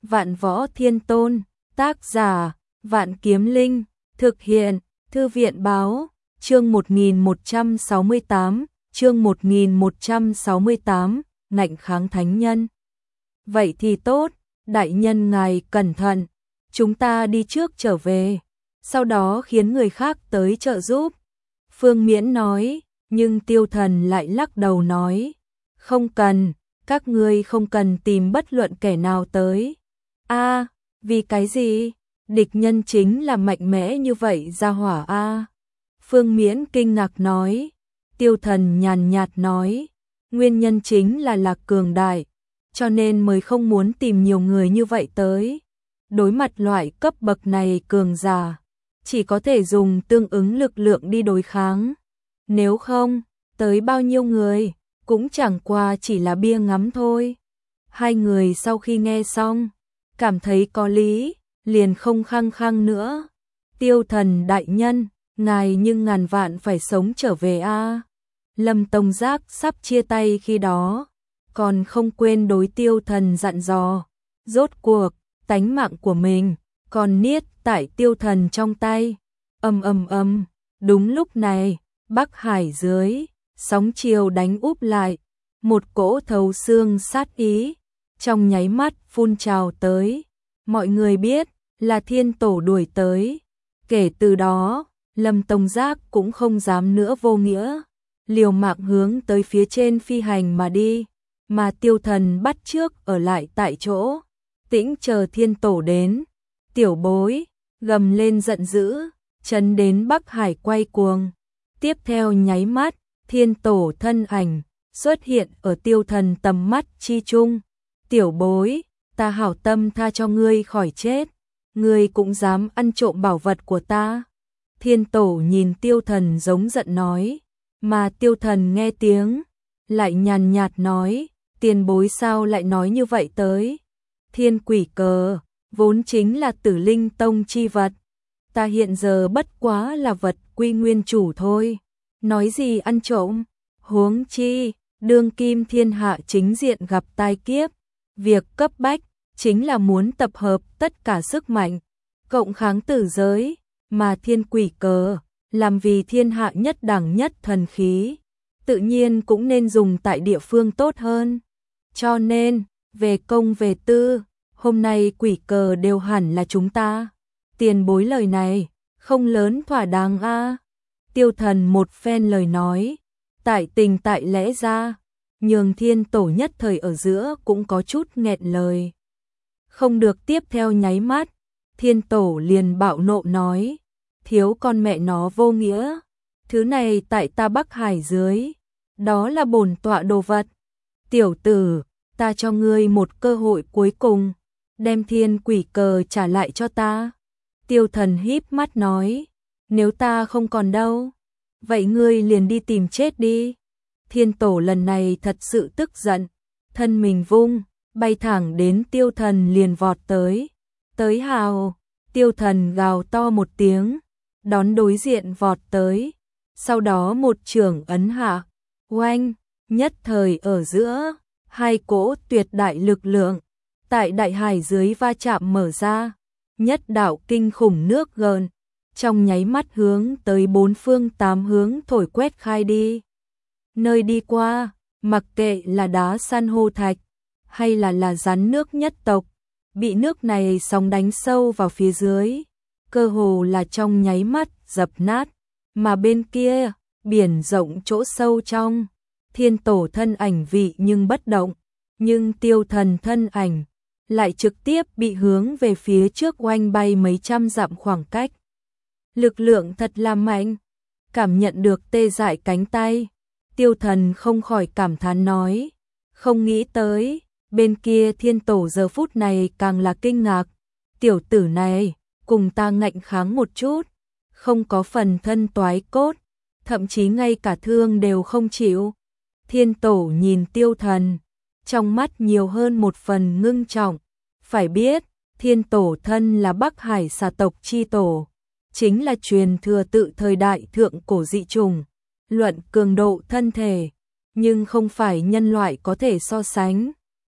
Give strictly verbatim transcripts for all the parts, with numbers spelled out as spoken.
Vạn Võ Thiên Tôn, tác giả, Vạn Kiếm Linh, thực hiện, Thư viện Báo, chương một nghìn một trăm sáu mươi tám, chương một nghìn một trăm sáu mươi tám, ngạnh kháng thánh nhân. Vậy thì tốt, đại nhân ngài cẩn thận, chúng ta đi trước trở về, sau đó khiến người khác tới trợ giúp. Phương Miễn nói, nhưng Tiêu Thần lại lắc đầu nói, không cần, các ngươi không cần tìm bất luận kẻ nào tới. A, vì cái gì? Địch nhân chính là mạnh mẽ như vậy ra hỏa a. Phương Miễn kinh ngạc nói. Tiêu Thần nhàn nhạt nói, nguyên nhân chính là Lạc cường đại, cho nên mới không muốn tìm nhiều người như vậy tới. Đối mặt loại cấp bậc này cường giả, chỉ có thể dùng tương ứng lực lượng đi đối kháng. Nếu không, tới bao nhiêu người, cũng chẳng qua chỉ là bia ngắm thôi. Hai người sau khi nghe xong, cảm thấy có lý, liền không khăng khăng nữa. Tiêu Thần đại nhân, ngài nhưng ngàn vạn phải sống trở về a. Lâm Tông Giác sắp chia tay khi đó, còn không quên đối Tiêu Thần dặn dò. Rốt cuộc, tánh mạng của mình, còn niết tại Tiêu Thần trong tay. Ầm ầm ầm, đúng lúc này, Bắc Hải dưới, sóng chiều đánh úp lại, một cỗ thấu xương sát ý, trong nháy mắt phun trào tới. Mọi người biết, là Thiên Tổ đuổi tới. Kể từ đó, Lâm Tông Giác cũng không dám nữa vô nghĩa, liều mạng hướng tới phía trên phi hành mà đi, mà Tiêu Thần bắt trước ở lại tại chỗ, tĩnh chờ Thiên Tổ đến. Tiểu bối, gầm lên giận dữ, chấn đến Bắc Hải quay cuồng. Tiếp theo nháy mắt, Thiên Tổ thân ảnh xuất hiện ở Tiêu Thần tầm mắt chi chung. Tiểu bối, ta hảo tâm tha cho ngươi khỏi chết, ngươi cũng dám ăn trộm bảo vật của ta. Thiên Tổ nhìn Tiêu Thần giống giận nói, mà Tiêu Thần nghe tiếng, lại nhàn nhạt nói, tiền bối sao lại nói như vậy tới. Thiên Quỷ Cờ, vốn chính là Tử Linh Tông chi vật, ta hiện giờ bất quá là vật quy nguyên chủ thôi, nói gì ăn trộm, huống chi, đương kim thiên hạ chính diện gặp tai kiếp, việc cấp bách chính là muốn tập hợp tất cả sức mạnh, cộng kháng tử giới, mà Thiên Quỷ Cờ, làm vì thiên hạ nhất đẳng nhất thần khí, tự nhiên cũng nên dùng tại địa phương tốt hơn. Cho nên, về công về tư, hôm nay quỷ cờ đều hẳn là chúng ta. Tiền bối lời này, không lớn thỏa đáng a. Tiêu Thần một phen lời nói, tại tình tại lẽ ra, nhường Thiên Tổ nhất thời ở giữa cũng có chút nghẹn lời. Không được tiếp theo nháy mắt, Thiên Tổ liền bạo nộ nói, thiếu con mẹ nó vô nghĩa, thứ này tại ta Bắc Hải dưới, đó là bổn tọa đồ vật. Tiểu tử, ta cho ngươi một cơ hội cuối cùng, đem Thiên Quỷ Cờ trả lại cho ta. Tiêu Thần híp mắt nói, nếu ta không còn đâu, vậy ngươi liền đi tìm chết đi. Thiên Tổ lần này thật sự tức giận, thân mình vung, bay thẳng đến Tiêu Thần liền vọt tới. Tới hào, Tiêu Thần gào to một tiếng, đón đối diện vọt tới, sau đó một chưởng ấn hạ, oanh, nhất thời ở giữa, hai cỗ tuyệt đại lực lượng, tại đại hải dưới va chạm mở ra, nhất đạo kinh khủng nước gợn, trong nháy mắt hướng tới bốn phương tám hướng thổi quét khai đi. Nơi đi qua, mặc kệ là đá san hô thạch, hay là là rắn nước nhất tộc, bị nước này sóng đánh sâu vào phía dưới, cơ hồ là trong nháy mắt dập nát, mà bên kia, biển rộng chỗ sâu trong, Thiên Tổ thân ảnh vị nhưng bất động, nhưng Tiêu Thần thân ảnh lại trực tiếp bị hướng về phía trước oanh bay mấy trăm dặm khoảng cách. Lực lượng thật là mạnh, cảm nhận được tê dại cánh tay, Tiêu Thần không khỏi cảm thán nói, không nghĩ tới, bên kia Thiên Tổ giờ phút này càng là kinh ngạc, tiểu tử này, cùng ta ngạnh kháng một chút, không có phần thân toái cốt, thậm chí ngay cả thương đều không chịu. Thiên Tổ nhìn Tiêu Thần, trong mắt nhiều hơn một phần ngưng trọng, phải biết, Thiên Tổ thân là Bắc Hải xà tộc chi tổ, chính là truyền thừa tự thời đại thượng cổ dị trùng, luận cường độ thân thể, nhưng không phải nhân loại có thể so sánh.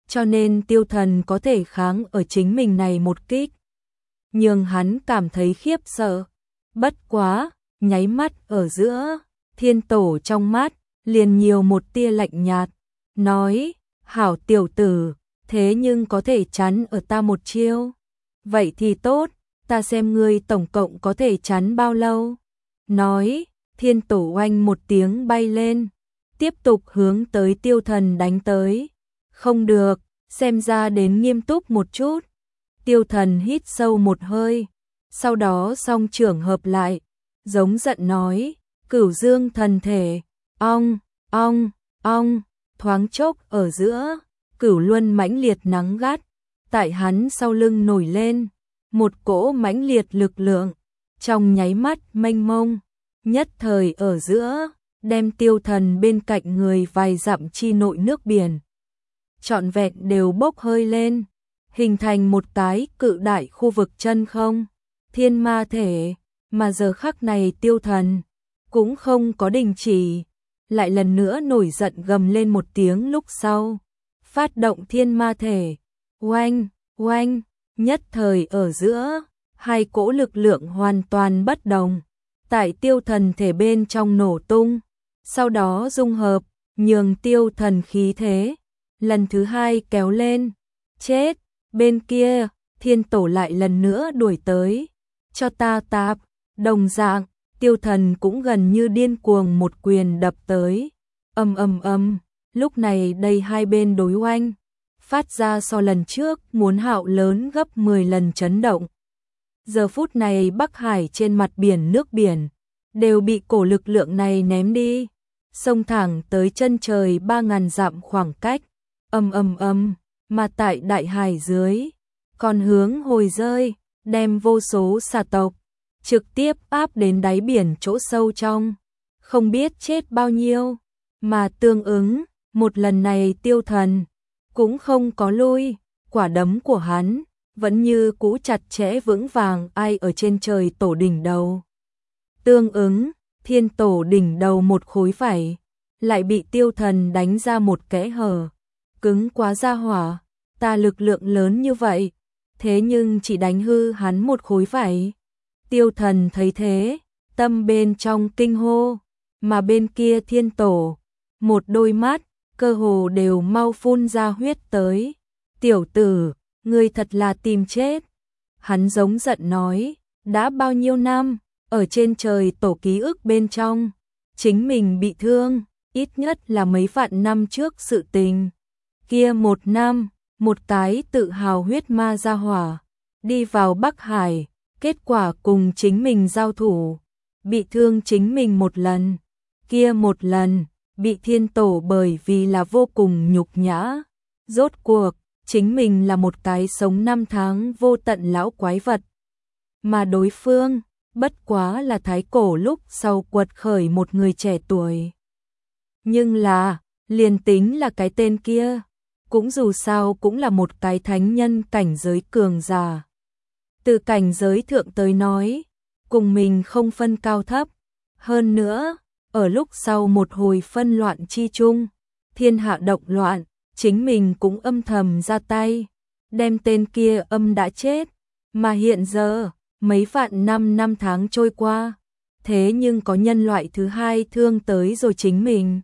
cho nên tiêu thần có thể kháng ở chính mình này một kích. Nhưng hắn cảm thấy khiếp sợ. Bất quá, nháy mắt ở giữa, thiên tổ trong mắt, liền nhiều một tia lạnh nhạt. Nói, hảo tiểu tử, thế nhưng có thể chắn ở ta một chiêu. Vậy thì tốt, ta xem ngươi tổng cộng có thể chắn bao lâu. Nói, thiên tổ oanh một tiếng bay lên, tiếp tục hướng tới tiêu thần đánh tới. Không được, xem ra đến nghiêm túc một chút. Tiêu thần hít sâu một hơi, sau đó song trưởng hợp lại, giống giận nói, cửu dương thần thể, ong, ong, ong, thoáng chốc ở giữa, cửu luân mãnh liệt nắng gắt, tại hắn sau lưng nổi lên, một cỗ mãnh liệt lực lượng, trong nháy mắt mênh mông, nhất thời ở giữa, đem tiêu thần bên cạnh người vài dặm chi nội nước biển. Trọn vẹn đều bốc hơi lên, hình thành một cái cự đại khu vực chân không, thiên ma thể, mà giờ khắc này tiêu thần cũng không có đình chỉ, lại lần nữa nổi giận gầm lên một tiếng lúc sau, phát động thiên ma thể, oanh, oanh, nhất thời ở giữa, hai cỗ lực lượng hoàn toàn bất đồng, tại tiêu thần thể bên trong nổ tung, sau đó dung hợp, nhường tiêu thần khí thế, lần thứ hai kéo lên, chết, bên kia, thiên tổ lại lần nữa đuổi tới, cho ta tạp, đồng dạng, tiêu thần cũng gần như điên cuồng một quyền đập tới, ầm ầm ầm, lúc này đây hai bên đối oanh, phát ra so lần trước muốn hạo lớn gấp mười lần chấn động. Giờ phút này Bắc Hải trên mặt biển nước biển, đều bị cổ lực lượng này ném đi, xông thẳng tới chân trời ba ngàn dặm khoảng cách, ầm ầm ầm, mà tại đại hải dưới, còn hướng hồi rơi, đem vô số xà tộc, trực tiếp áp đến đáy biển chỗ sâu trong, không biết chết bao nhiêu, mà tương ứng, một lần này tiêu thần, cũng không có lui, quả đấm của hắn, vẫn như cũ chặt chẽ vững vàng ai ở trên trời tổ đỉnh đầu. Tương ứng, thiên tổ đỉnh đầu một khối vảy, lại bị tiêu thần đánh ra một kẽ hở, cứng quá ra hỏa, ta lực lượng lớn như vậy, thế nhưng chỉ đánh hư hắn một khối vảy. Tiêu thần thấy thế, tâm bên trong kinh hô, mà bên kia thiên tổ, một đôi mắt, cơ hồ đều mau phun ra huyết tới. Tiểu tử, ngươi thật là tìm chết. Hắn giống giận nói, đã bao nhiêu năm, ở trên trời tổ ký ức bên trong, chính mình bị thương, ít nhất là mấy vạn năm trước sự tình. Kia một năm, một cái tự hào huyết ma ra hỏa, đi vào Bắc Hải, kết quả cùng chính mình giao thủ, bị thương chính mình một lần, kia một lần, bị thiên tổ bởi vì là vô cùng nhục nhã. Rốt cuộc, chính mình là một cái sống năm tháng vô tận lão quái vật. Mà đối phương, bất quá là thái cổ lúc sau quật khởi một người trẻ tuổi. Nhưng là, liền tính là cái tên kia, cũng dù sao cũng là một cái thánh nhân cảnh giới cường giả. Từ cảnh giới thượng tới nói, cùng mình không phân cao thấp. Hơn nữa, ở lúc sau một hồi phân loạn chi chung, thiên hạ động loạn, chính mình cũng âm thầm ra tay, đem tên kia âm đã chết. Mà hiện giờ, mấy vạn năm năm tháng trôi qua, thế nhưng có nhân loại thứ hai thương tới rồi chính mình.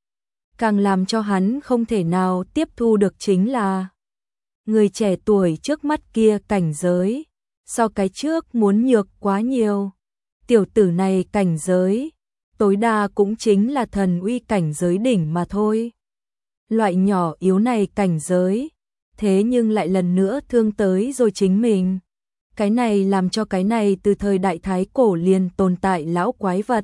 Càng làm cho hắn không thể nào tiếp thu được chính là người trẻ tuổi trước mắt kia cảnh giới, so cái trước muốn nhược quá nhiều. Tiểu tử này cảnh giới, tối đa cũng chính là thần uy cảnh giới đỉnh mà thôi. Loại nhỏ yếu này cảnh giới, thế nhưng lại lần nữa thương tới rồi chính mình. Cái này làm cho cái này từ thời đại thái cổ liền tồn tại lão quái vật,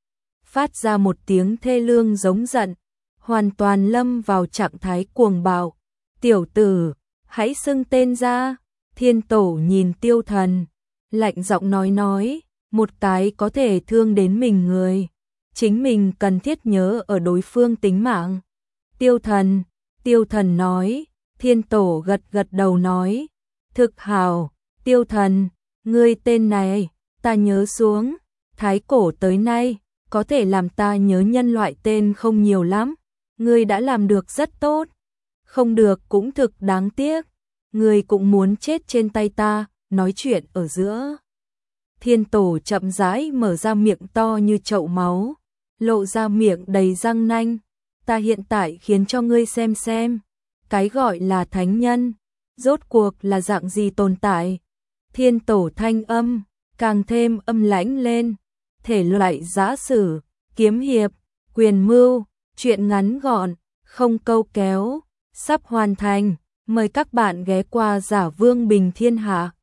phát ra một tiếng thê lương giống giận, hoàn toàn lâm vào trạng thái cuồng bạo. Tiểu tử, hãy xưng tên ra. Thiên tổ nhìn tiêu thần, lạnh giọng nói nói, một cái có thể thương đến mình người, chính mình cần thiết nhớ ở đối phương tính mạng. Tiêu thần, tiêu thần nói, thiên tổ gật gật đầu nói, thực hào, tiêu thần, ngươi tên này, ta nhớ xuống, thái cổ tới nay, có thể làm ta nhớ nhân loại tên không nhiều lắm, ngươi đã làm được rất tốt. Không được cũng thực đáng tiếc, người cũng muốn chết trên tay ta, nói chuyện ở giữa. Thiên tổ chậm rãi mở ra miệng to như chậu máu, lộ ra miệng đầy răng nanh. Ta hiện tại khiến cho ngươi xem xem, cái gọi là thánh nhân, rốt cuộc là dạng gì tồn tại. Thiên tổ thanh âm, càng thêm âm lãnh lên, thể loại giã sử, kiếm hiệp, quyền mưu, chuyện ngắn gọn, không câu kéo, sắp hoàn thành. Mời các bạn ghé qua Giả Vương Bình Thiên Hạ.